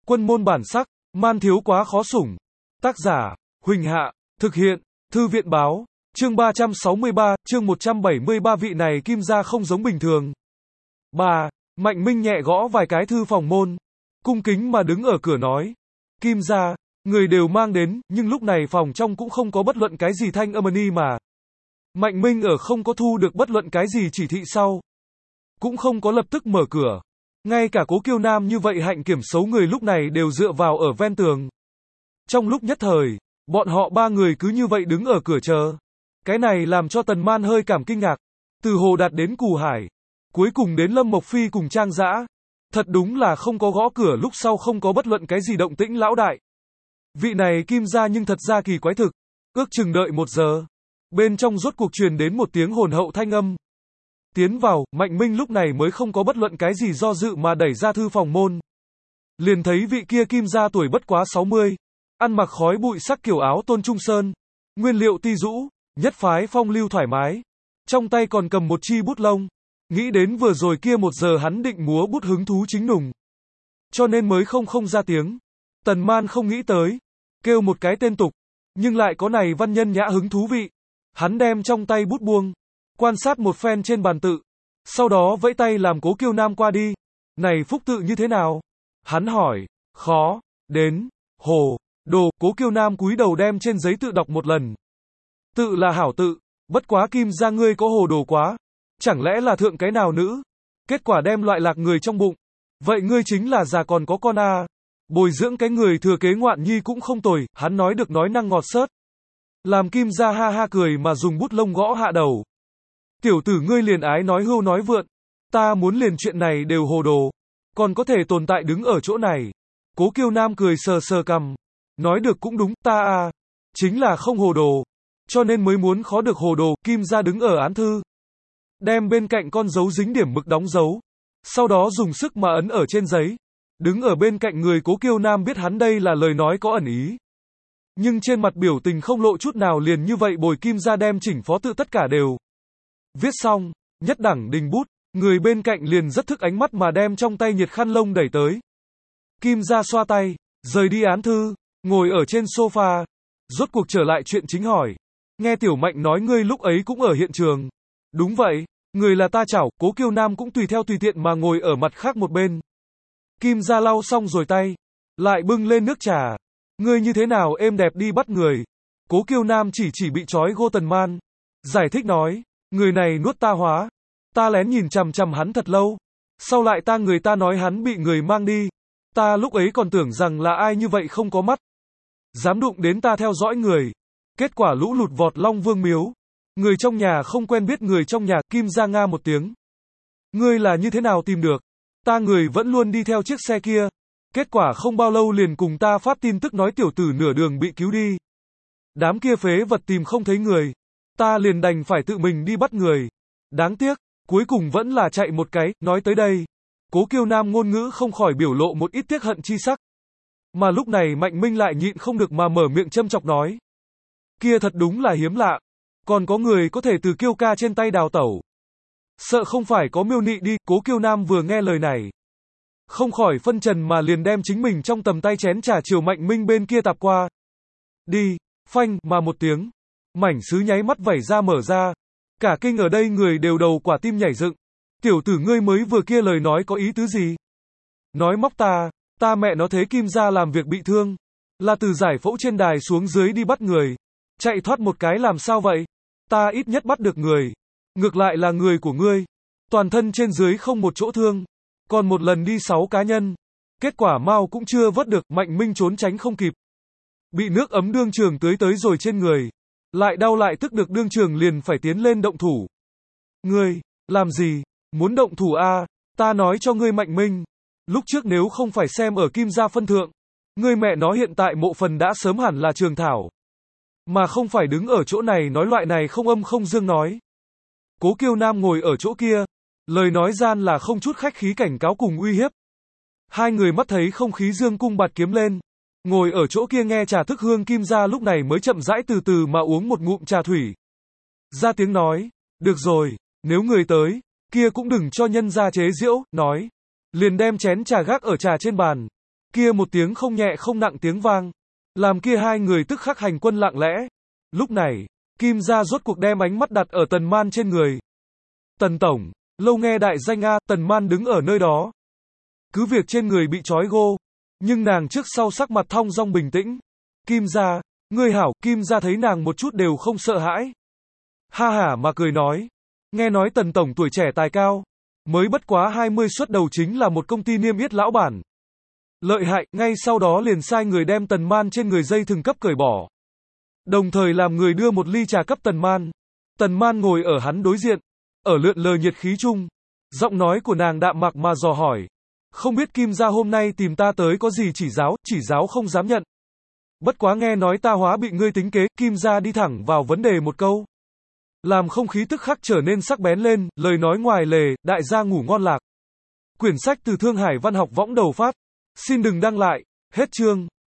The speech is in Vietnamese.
Quân môn bản sắc, man thiếu quá khó sủng. Tác giả, Huỳnh Hạ, thực hiện, Thư viện báo, chương 363, chương 173 vị này Kim gia không giống bình thường. 3. Mạnh Minh nhẹ gõ vài cái thư phòng môn, cung kính mà đứng ở cửa nói. Kim gia, người đều mang đến, nhưng lúc này phòng trong cũng không có bất luận cái gì thanh âm mà. Mạnh Minh ở không có thu được bất luận cái gì chỉ thị sau. Cũng không có lập tức mở cửa. Ngay cả Cố Kiêu Nam như vậy hạnh kiểm xấu người lúc này đều dựa vào ở ven tường. Trong lúc nhất thời, bọn họ ba người cứ như vậy đứng ở cửa chờ. Cái này làm cho Tần Man hơi cảm kinh ngạc. Từ Hồ Đạt đến Cù Hải, cuối cùng đến Lâm Mộc Phi cùng Trang Dã. Thật đúng là không có gõ cửa lúc sau không có bất luận cái gì động tĩnh lão đại. Vị này Kim gia nhưng thật ra kỳ quái thực. Ước chừng đợi 1 giờ. Bên trong rốt cuộc truyền đến một tiếng hồn hậu thanh âm. Tiến vào, Mạnh Minh lúc này mới không có bất luận cái gì do dự mà đẩy ra thư phòng môn. Liền thấy vị kia Kim gia tuổi bất quá 60. Ăn mặc khói bụi sắc kiểu áo tôn trung sơn. Nguyên liệu ti rũ, nhất phái phong lưu thoải mái. Trong tay còn cầm một chi bút lông. Nghĩ đến vừa rồi kia 1 giờ hắn định múa bút hứng thú chính nùng. Cho nên mới không ra tiếng. Tần Man không nghĩ tới. Kêu một cái tên tục. Nhưng lại có này văn nhân nhã hứng thú vị. Hắn đem trong tay bút buông. Quan sát một phen trên bàn tự. Sau đó vẫy tay làm Cố Kiêu Nam qua đi. Này phúc tự như thế nào? Hắn hỏi. Khó. Đến. Hồ. Đồ. Cố Kiêu Nam cúi đầu đem trên giấy tự đọc một lần. Tự là hảo tự. Bất quá Kim gia ngươi có hồ đồ quá. Chẳng lẽ là thượng cái nào nữ? Kết quả đem loại lạc người trong bụng. Vậy ngươi chính là già còn có con à? Bồi dưỡng cái người thừa kế ngoạn nhi cũng không tồi. Hắn nói được nói năng ngọt xớt. Làm Kim gia ha ha cười mà dùng bút lông gõ hạ đầu. Tiểu tử ngươi liền ái nói hưu nói vượn. Ta muốn liền chuyện này đều hồ đồ. Còn có thể tồn tại đứng ở chỗ này. Cố Kiêu Nam cười sờ sờ cằm. Nói được cũng đúng, ta à. Chính là không hồ đồ. Cho nên mới muốn khó được hồ đồ. Kim gia đứng ở án thư. Đem bên cạnh con dấu dính điểm mực đóng dấu. Sau đó dùng sức mà ấn ở trên giấy. Đứng ở bên cạnh người Cố Kiêu Nam biết hắn đây là lời nói có ẩn ý. Nhưng trên mặt biểu tình không lộ chút nào liền như vậy bồi Kim gia đem chỉnh phó tự tất cả đều. Viết xong, nhất đẳng đình bút, người bên cạnh liền rất thức ánh mắt mà đem trong tay nhiệt khăn lông đẩy tới. Kim gia xoa tay, rời đi án thư, ngồi ở trên sofa, rốt cuộc trở lại chuyện chính hỏi. Nghe Tiểu Mạnh nói ngươi lúc ấy cũng ở hiện trường. Đúng vậy, người là ta chảo, Cố Kiêu Nam cũng tùy theo tùy tiện mà ngồi ở mặt khác một bên. Kim gia lau xong rồi tay, lại bưng lên nước trà. Ngươi như thế nào êm đẹp đi bắt người. Cố Kiêu Nam chỉ bị trói gô Tần Man. Giải thích nói. Người này nuốt ta hóa. Ta lén nhìn chằm chằm hắn thật lâu. Sau lại người ta nói hắn bị người mang đi. Ta lúc ấy còn tưởng rằng là ai như vậy không có mắt. Dám đụng đến ta theo dõi người. Kết quả lũ lụt vọt Long Vương miếu. Người trong nhà không quen biết người trong nhà. Kim gia nga một tiếng. Ngươi là như thế nào tìm được? Ta người vẫn luôn đi theo chiếc xe kia. Kết quả không bao lâu liền cùng ta phát tin tức nói tiểu tử nửa đường bị cứu đi. Đám kia phế vật tìm không thấy người. Ta liền đành phải tự mình đi bắt người. Đáng tiếc, cuối cùng vẫn là chạy một cái. Nói tới đây, Cố Kiêu Nam ngôn ngữ không khỏi biểu lộ một ít tiếc hận chi sắc. Mà lúc này Mạnh Minh lại nhịn không được mà mở miệng châm chọc nói. Kia thật đúng là hiếm lạ. Còn có người có thể từ Kiêu ca trên tay đào tẩu. Sợ không phải có miêu nị đi. Cố Kiêu Nam vừa nghe lời này, không khỏi phân trần mà liền đem chính mình trong tầm tay chén trà chiều Mạnh Minh bên kia tạp qua. Đi, phanh, mà một tiếng. Mảnh sứ nháy mắt vẩy ra mở ra. Cả kinh ở đây người đều đầu quả tim nhảy dựng. Tiểu tử ngươi mới vừa kia lời nói có ý tứ gì? Nói móc ta mẹ nó thế Kim gia làm việc bị thương. Là từ giải phẫu trên đài xuống dưới đi bắt người. Chạy thoát một cái làm sao vậy? Ta ít nhất bắt được người. Ngược lại là người của ngươi. Toàn thân trên dưới không một chỗ thương. Còn một lần đi 6 cá nhân. Kết quả mau cũng chưa vớt được. Mạnh Minh trốn tránh không kịp. Bị nước ấm đương trường tưới tới rồi trên người. Lại đau lại tức được đương trường liền phải tiến lên động thủ. Ngươi, làm gì? Muốn động thủ à? Ta nói cho ngươi Mạnh Minh. Lúc trước nếu không phải xem ở Kim gia phân thượng. Ngươi mẹ nó hiện tại mộ phần đã sớm hẳn là trường thảo. Mà không phải đứng ở chỗ này nói loại này không âm không dương nói. Cố Kiêu Nam ngồi ở chỗ kia. Lời nói gian là không chút khách khí cảnh cáo cùng uy hiếp. Hai người mắt thấy không khí dương cung bạt kiếm lên. Ngồi ở chỗ kia nghe trà thức hương Kim gia lúc này mới chậm rãi từ từ mà uống một ngụm trà thủy. Ra tiếng nói, được rồi, nếu người tới, kia cũng đừng cho nhân gia chế giễu, nói. Liền đem chén trà gác ở trà trên bàn. Kia một tiếng không nhẹ không nặng tiếng vang, làm kia hai người tức khắc hành quân lặng lẽ. Lúc này, Kim gia rốt cuộc đem ánh mắt đặt ở Tần Man trên người. Tần tổng, lâu nghe đại danh a, Tần Man đứng ở nơi đó. Cứ việc trên người bị trói gô, nhưng nàng trước sau sắc mặt thong dong bình tĩnh. Kim gia, ngươi hảo, Kim gia thấy nàng một chút đều không sợ hãi. Ha hả mà cười nói, nghe nói Tần tổng tuổi trẻ tài cao, mới bất quá 20 xuất đầu chính là một công ty niêm yết lão bản. Lợi hại, ngay sau đó liền sai người đem Tần Man trên người dây thừng cấp cởi bỏ. Đồng thời làm người đưa một ly trà cấp Tần Man. Tần Man ngồi ở hắn đối diện, ở lượn lờ nhiệt khí chung. Giọng nói của nàng đạm mạc mà dò hỏi. Không biết Kim gia hôm nay tìm ta tới có gì chỉ giáo không dám nhận. Bất quá nghe nói ta hóa bị ngươi tính kế, Kim gia đi thẳng vào vấn đề một câu. Làm không khí tức khắc trở nên sắc bén lên, lời nói ngoài lề, đại gia ngủ ngon lạc. Quyển sách từ Thương Hải Văn học võng đầu phát. Xin đừng đăng lại, hết chương.